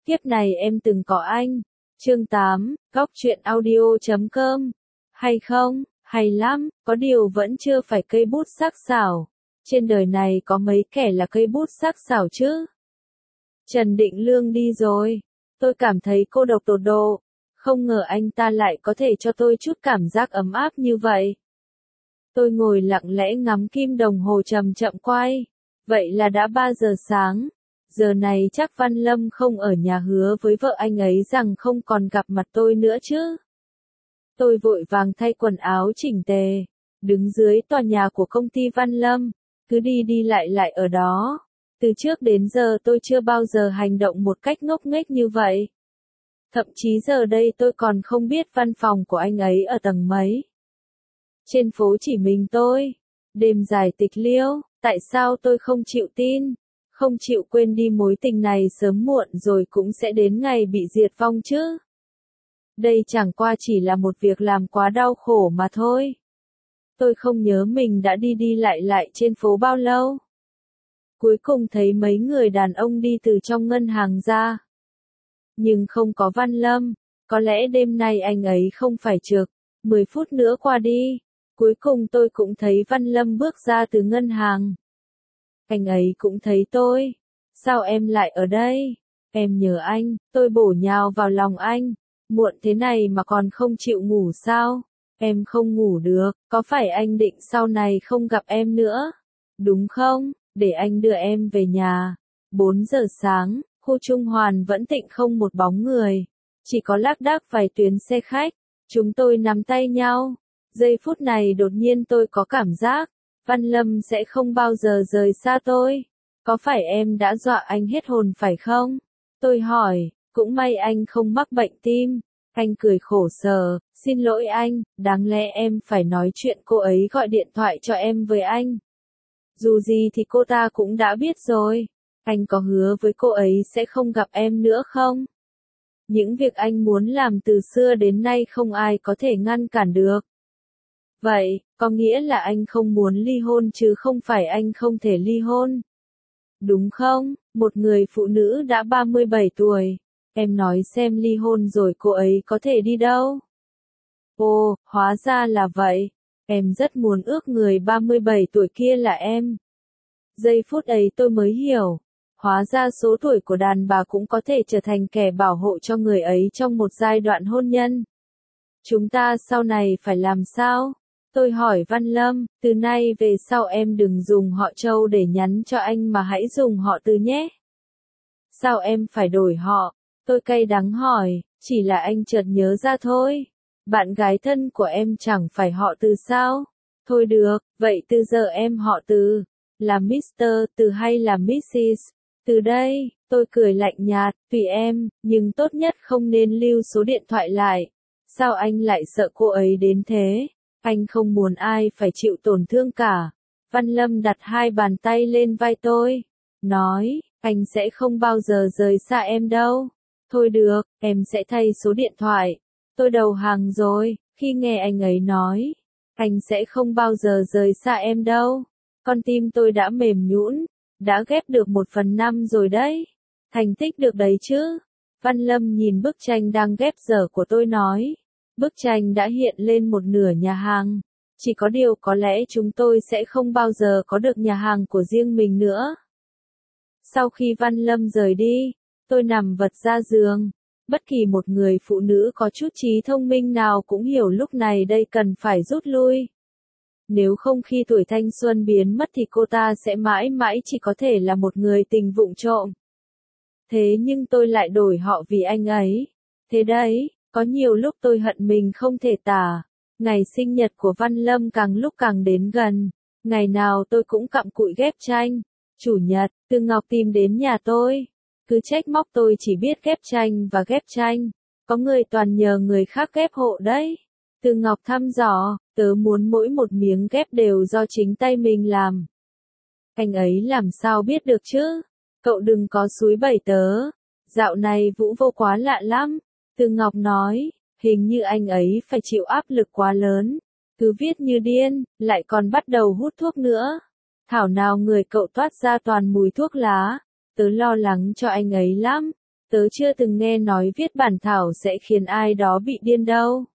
Kiếp này em từng có anh. Chương 8, Góc truyện audio.com. Hay không, hay lắm, có điều vẫn chưa phải cây bút sắc sảo. Trên đời này có mấy kẻ là cây bút sắc sảo chứ? Trần Định Lương đi rồi. Tôi cảm thấy cô độc tột độ. Không ngờ anh ta lại có thể cho tôi chút cảm giác ấm áp như vậy. Tôi ngồi lặng lẽ ngắm kim đồng hồ chậm chậm quay. Vậy là đã 3 giờ sáng. Giờ này chắc Văn Lâm không ở nhà, hứa với vợ anh ấy rằng không còn gặp mặt tôi nữa chứ. Tôi vội vàng thay quần áo chỉnh tề, đứng dưới tòa nhà của công ty Văn Lâm, cứ đi đi lại lại ở đó. Từ trước đến giờ tôi chưa bao giờ hành động một cách ngốc nghếch như vậy. Thậm chí giờ đây tôi còn không biết văn phòng của anh ấy ở tầng mấy. Trên phố chỉ mình tôi, đêm dài tịch liêu, tại sao tôi không chịu tin, không chịu quên đi mối tình này sớm muộn rồi cũng sẽ đến ngày bị diệt vong chứ. Đây chẳng qua chỉ là một việc làm quá đau khổ mà thôi. Tôi không nhớ mình đã đi đi lại lại trên phố bao lâu. Cuối cùng thấy mấy người đàn ông đi từ trong ngân hàng ra. Nhưng không có Văn Lâm, có lẽ đêm nay anh ấy không phải trực. 10 phút nữa qua đi, cuối cùng tôi cũng thấy Văn Lâm bước ra từ ngân hàng. Anh ấy cũng thấy tôi. Sao em lại ở đây? Em nhớ anh, tôi bổ nhào vào lòng anh. Muộn thế này mà còn không chịu ngủ sao? Em không ngủ được, có phải anh định sau này không gặp em nữa? Đúng không? Để anh đưa em về nhà. 4 giờ sáng, khu Trung Hoàn vẫn tĩnh không một bóng người. Chỉ có lác đác vài tuyến xe khách. Chúng tôi nắm tay nhau. Giây phút này đột nhiên tôi có cảm giác, Văn Lâm sẽ không bao giờ rời xa tôi. Có phải em đã dọa anh hết hồn phải không? Tôi hỏi, cũng may anh không mắc bệnh tim. Anh cười khổ sở, xin lỗi anh, đáng lẽ em phải nói chuyện cô ấy gọi điện thoại cho em với anh. Dù gì thì cô ta cũng đã biết rồi. Anh có hứa với cô ấy sẽ không gặp em nữa không? Những việc anh muốn làm từ xưa đến nay không ai có thể ngăn cản được. Vậy, có nghĩa là anh không muốn ly hôn chứ không phải anh không thể ly hôn. Đúng không? Một người phụ nữ đã 37 tuổi. Em nói xem ly hôn rồi cô ấy có thể đi đâu? Ồ, hóa ra là vậy. Em rất muốn ước người 37 tuổi kia là em. Giây phút ấy tôi mới hiểu. Hóa ra số tuổi của đàn bà cũng có thể trở thành kẻ bảo hộ cho người ấy trong một giai đoạn hôn nhân. Chúng ta sau này phải làm sao? Tôi hỏi Văn Lâm, từ nay về sau em đừng dùng họ Châu để nhắn cho anh mà hãy dùng họ Từ nhé. Sao em phải đổi họ? Tôi cay đắng hỏi, chỉ là anh chợt nhớ ra thôi. Bạn gái thân của em chẳng phải họ Từ sao? Thôi được, vậy từ giờ em họ Từ. Là Mr. Từ hay là Mrs. Từ đây, tôi cười lạnh nhạt, tùy em, nhưng tốt nhất không nên lưu số điện thoại lại. Sao anh lại sợ cô ấy đến thế? Anh không muốn ai phải chịu tổn thương cả. Văn Lâm đặt hai bàn tay lên vai tôi. Nói, anh sẽ không bao giờ rời xa em đâu. Thôi được, em sẽ thay số điện thoại. Tôi đầu hàng rồi, khi nghe anh ấy nói. Anh sẽ không bao giờ rời xa em đâu. Con tim tôi đã mềm nhũn, đã ghép được 1/5 rồi đấy. Thành tích được đấy chứ. Văn Lâm nhìn bức tranh đang ghép dở của tôi nói. Bức tranh đã hiện lên một nửa nhà hàng. Chỉ có điều có lẽ chúng tôi sẽ không bao giờ có được nhà hàng của riêng mình nữa. Sau khi Văn Lâm rời đi, tôi nằm vật ra giường. Bất kỳ một người phụ nữ có chút trí thông minh nào cũng hiểu lúc này đây cần phải rút lui. Nếu không khi tuổi thanh xuân biến mất thì cô ta sẽ mãi mãi chỉ có thể là một người tình vụng trộm. Thế nhưng tôi lại đổi họ vì anh ấy. Thế đấy, có nhiều lúc tôi hận mình không thể tả. Ngày sinh nhật của Văn Lâm càng lúc càng đến gần. Ngày nào tôi cũng cặm cụi ghép tranh. Chủ nhật, Từ Ngọc tìm đến nhà tôi. Cứ trách móc tôi chỉ biết ghép tranh và ghép tranh. Có người toàn nhờ người khác ghép hộ đấy. Từ Ngọc thăm dò, tớ muốn mỗi một miếng ghép đều do chính tay mình làm. Anh ấy làm sao biết được chứ? Cậu đừng có xúi bẩy tớ. Dạo này Vũ Vô quá lạ lắm. Từ Ngọc nói, hình như anh ấy phải chịu áp lực quá lớn. Cứ viết như điên, lại còn bắt đầu hút thuốc nữa. Thảo nào người cậu toát ra toàn mùi thuốc lá. Tớ lo lắng cho anh ấy lắm. Tớ Tớ chưa từng nghe nói viết bản thảo sẽ khiến ai đó bị điên đâu.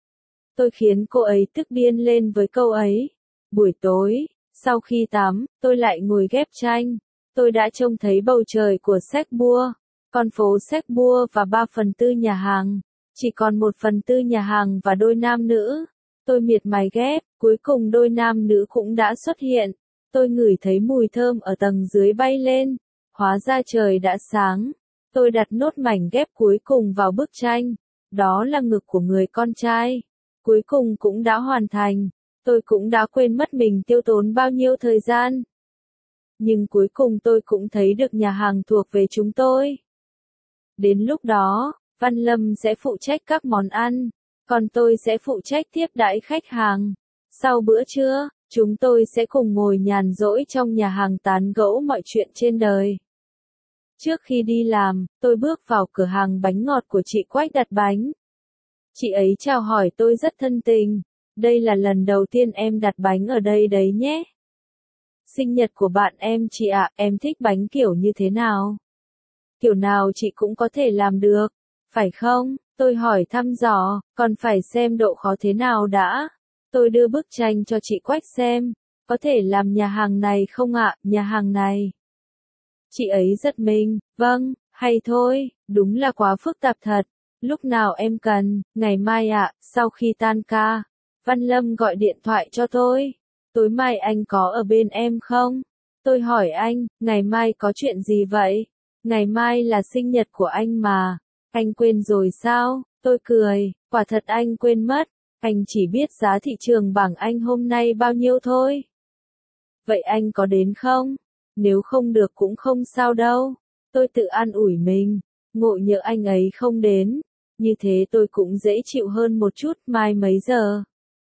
Tôi khiến cô ấy tức điên lên với câu ấy. Buổi tối, sau khi tắm, tôi lại ngồi ghép tranh. Tôi đã trông thấy bầu trời của Séc-bua, con phố Séc-bua và 3/4 nhà hàng. Chỉ còn 1/4 nhà hàng và đôi nam nữ. Tôi miệt mài ghép, cuối cùng đôi nam nữ cũng đã xuất hiện. Tôi ngửi thấy mùi thơm ở tầng dưới bay lên. Hóa ra trời đã sáng. Tôi đặt nốt mảnh ghép cuối cùng vào bức tranh. Đó là ngực của người con trai. Cuối cùng cũng đã hoàn thành. Tôi cũng đã quên mất mình tiêu tốn bao nhiêu thời gian. Nhưng cuối cùng tôi cũng thấy được nhà hàng thuộc về chúng tôi. Đến lúc đó, Văn Lâm sẽ phụ trách các món ăn, còn tôi sẽ phụ trách tiếp đãi khách hàng. Sau bữa trưa, chúng tôi sẽ cùng ngồi nhàn rỗi trong nhà hàng tán gẫu mọi chuyện trên đời. Trước khi đi làm, tôi bước vào cửa hàng bánh ngọt của chị Quách đặt bánh. Chị ấy chào hỏi tôi rất thân tình. Đây là lần đầu tiên em đặt bánh ở đây đấy nhé. Sinh nhật của bạn em chị ạ, em thích bánh kiểu như thế nào? Kiểu nào chị cũng có thể làm được, phải không? Tôi hỏi thăm dò, còn phải xem độ khó thế nào đã. Tôi đưa bức tranh cho chị Quách xem. Có thể làm nhà hàng này không ạ, nhà hàng này. Chị ấy giật mình, vâng, hay thôi, đúng là quá phức tạp thật. Lúc nào em cần, ngày mai ạ, sau khi tan ca. Văn Lâm gọi điện thoại cho tôi. Tối mai anh có ở bên em không? Tôi hỏi anh, ngày mai có chuyện gì vậy? Ngày mai là sinh nhật của anh mà. Anh quên rồi sao? Tôi cười, quả thật anh quên mất. Anh chỉ biết giá thị trường bảng Anh hôm nay bao nhiêu thôi. Vậy anh có đến không? Nếu không được cũng không sao đâu. Tôi tự an ủi mình. Ngộ nhỡ anh ấy không đến. Như thế tôi cũng dễ chịu hơn một chút. Mai mấy giờ?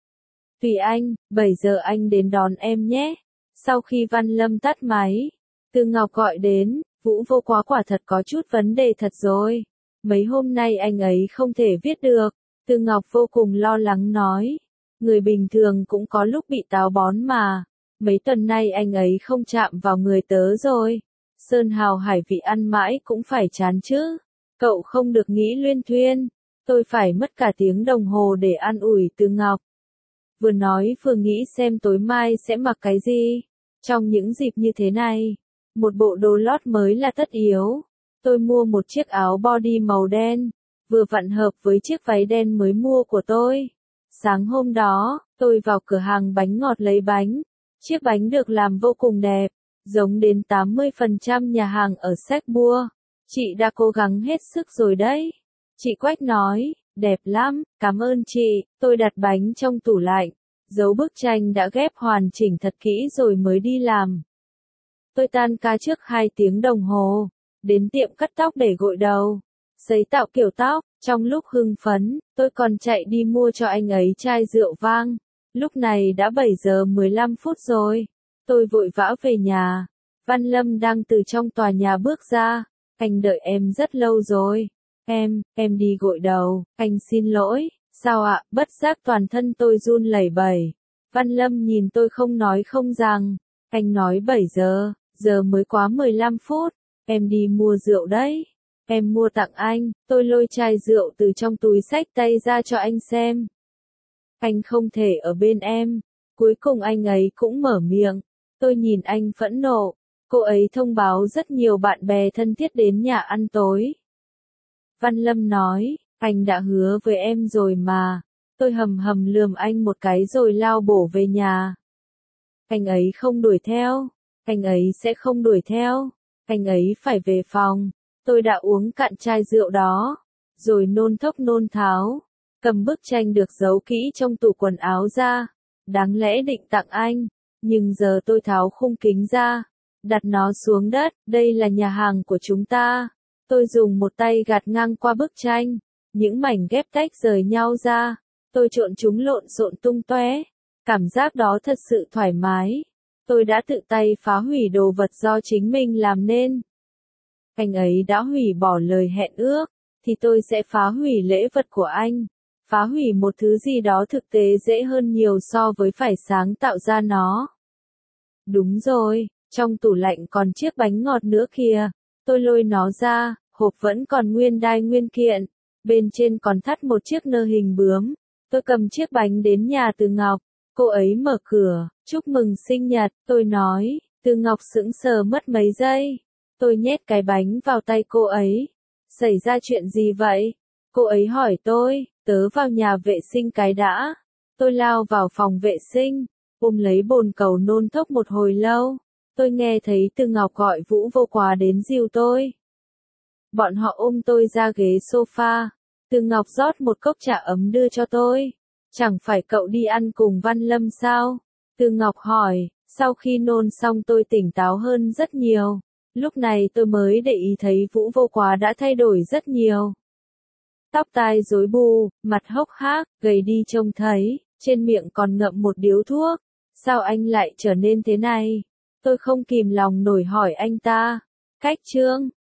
Tùy anh, 7 giờ anh đến đón em nhé. Sau khi Văn Lâm tắt máy, Từ Ngọc gọi đến. Vũ Vô Quá quả thật có chút vấn đề thật rồi. Mấy hôm nay anh ấy không thể viết được. Từ Ngọc vô cùng lo lắng nói. Người bình thường cũng có lúc bị táo bón mà. Mấy tuần nay anh ấy không chạm vào người tớ rồi. Sơn hào hải vị ăn mãi cũng phải chán chứ. Cậu không được nghĩ luyên thuyên. Tôi phải mất cả tiếng đồng hồ để an ủi Từ Ngọc. Vừa nói vừa nghĩ xem tối mai sẽ mặc cái gì. Trong những dịp như thế này, một bộ đồ lót mới là tất yếu. Tôi mua một chiếc áo body màu đen, vừa vặn hợp với chiếc váy đen mới mua của tôi. Sáng hôm đó, tôi vào cửa hàng bánh ngọt lấy bánh. Chiếc bánh được làm vô cùng đẹp, giống đến 80% nhà hàng ở Séc-bua. Chị đã cố gắng hết sức rồi đấy. Chị Quách nói, đẹp lắm, cảm ơn chị. Tôi đặt bánh trong tủ lạnh, giấu bức tranh đã ghép hoàn chỉnh thật kỹ rồi mới đi làm. Tôi tan ca trước 2 tiếng đồng hồ, đến tiệm cắt tóc để gội đầu, sấy tạo kiểu tóc. Trong lúc hưng phấn, tôi còn chạy đi mua cho anh ấy chai rượu vang. Lúc này đã 7 giờ 15 phút rồi. Tôi vội vã về nhà. Văn Lâm đang từ trong tòa nhà bước ra. Anh đợi em rất lâu rồi. Em đi gội đầu. Anh xin lỗi. Sao ạ? Bất giác toàn thân tôi run lẩy bẩy. Văn Lâm nhìn tôi không nói không rằng. Anh nói 7 giờ, giờ mới quá 15 phút. Em đi mua rượu đấy. Em mua tặng anh. Tôi lôi chai rượu từ trong túi xách tay ra cho anh xem. Anh không thể ở bên em. Cuối cùng anh ấy cũng mở miệng. Tôi nhìn anh phẫn nộ. Cô ấy thông báo rất nhiều bạn bè thân thiết đến nhà ăn tối. Văn Lâm nói, anh đã hứa với em rồi mà. Tôi hầm hầm lườm anh một cái rồi lao bổ về nhà. Anh ấy không đuổi theo. Anh ấy sẽ không đuổi theo. Anh ấy phải về phòng. Tôi đã uống cạn chai rượu đó. Rồi nôn thốc nôn tháo. Cầm bức tranh được giấu kỹ trong tủ quần áo ra. Đáng lẽ định tặng anh. Nhưng giờ tôi tháo khung kính ra. Đặt nó xuống đất. Đây là nhà hàng của chúng ta. Tôi dùng một tay gạt ngang qua bức tranh. Những mảnh ghép tách rời nhau ra. Tôi trộn chúng lộn xộn tung tóe. Cảm giác đó thật sự thoải mái. Tôi đã tự tay phá hủy đồ vật do chính mình làm nên. Anh ấy đã hủy bỏ lời hẹn ước. Thì tôi sẽ phá hủy lễ vật của anh. Phá hủy một thứ gì đó thực tế dễ hơn nhiều so với phải sáng tạo ra nó. Đúng rồi, trong tủ lạnh còn chiếc bánh ngọt nữa kìa. Tôi lôi nó ra, hộp vẫn còn nguyên đai nguyên kiện, bên trên còn thắt một chiếc nơ hình bướm. Tôi cầm chiếc bánh đến nhà Từ Ngọc, cô ấy mở cửa, chúc mừng sinh nhật, tôi nói. Từ Ngọc sững sờ mất mấy giây. Tôi nhét cái bánh vào tay cô ấy. Xảy ra chuyện gì vậy? Cô ấy hỏi tôi, tớ vào nhà vệ sinh cái đã. Tôi lao vào phòng vệ sinh, ôm lấy bồn cầu nôn thốc một hồi lâu. Tôi nghe thấy Từ Ngọc gọi Vũ Vô Quá đến dìu tôi. Bọn họ ôm tôi ra ghế sofa. Từ Ngọc rót một cốc trà ấm đưa cho tôi. Chẳng phải cậu đi ăn cùng Văn Lâm sao? Từ Ngọc hỏi, sau khi nôn xong tôi tỉnh táo hơn rất nhiều. Lúc này tôi mới để ý thấy Vũ Vô Quá đã thay đổi rất nhiều. Tóc tai rối bù, mặt hốc hác, gầy đi trông thấy, trên miệng còn ngậm một điếu thuốc. Sao anh lại trở nên thế này? Tôi không kìm lòng nổi hỏi anh ta. Cách Trương,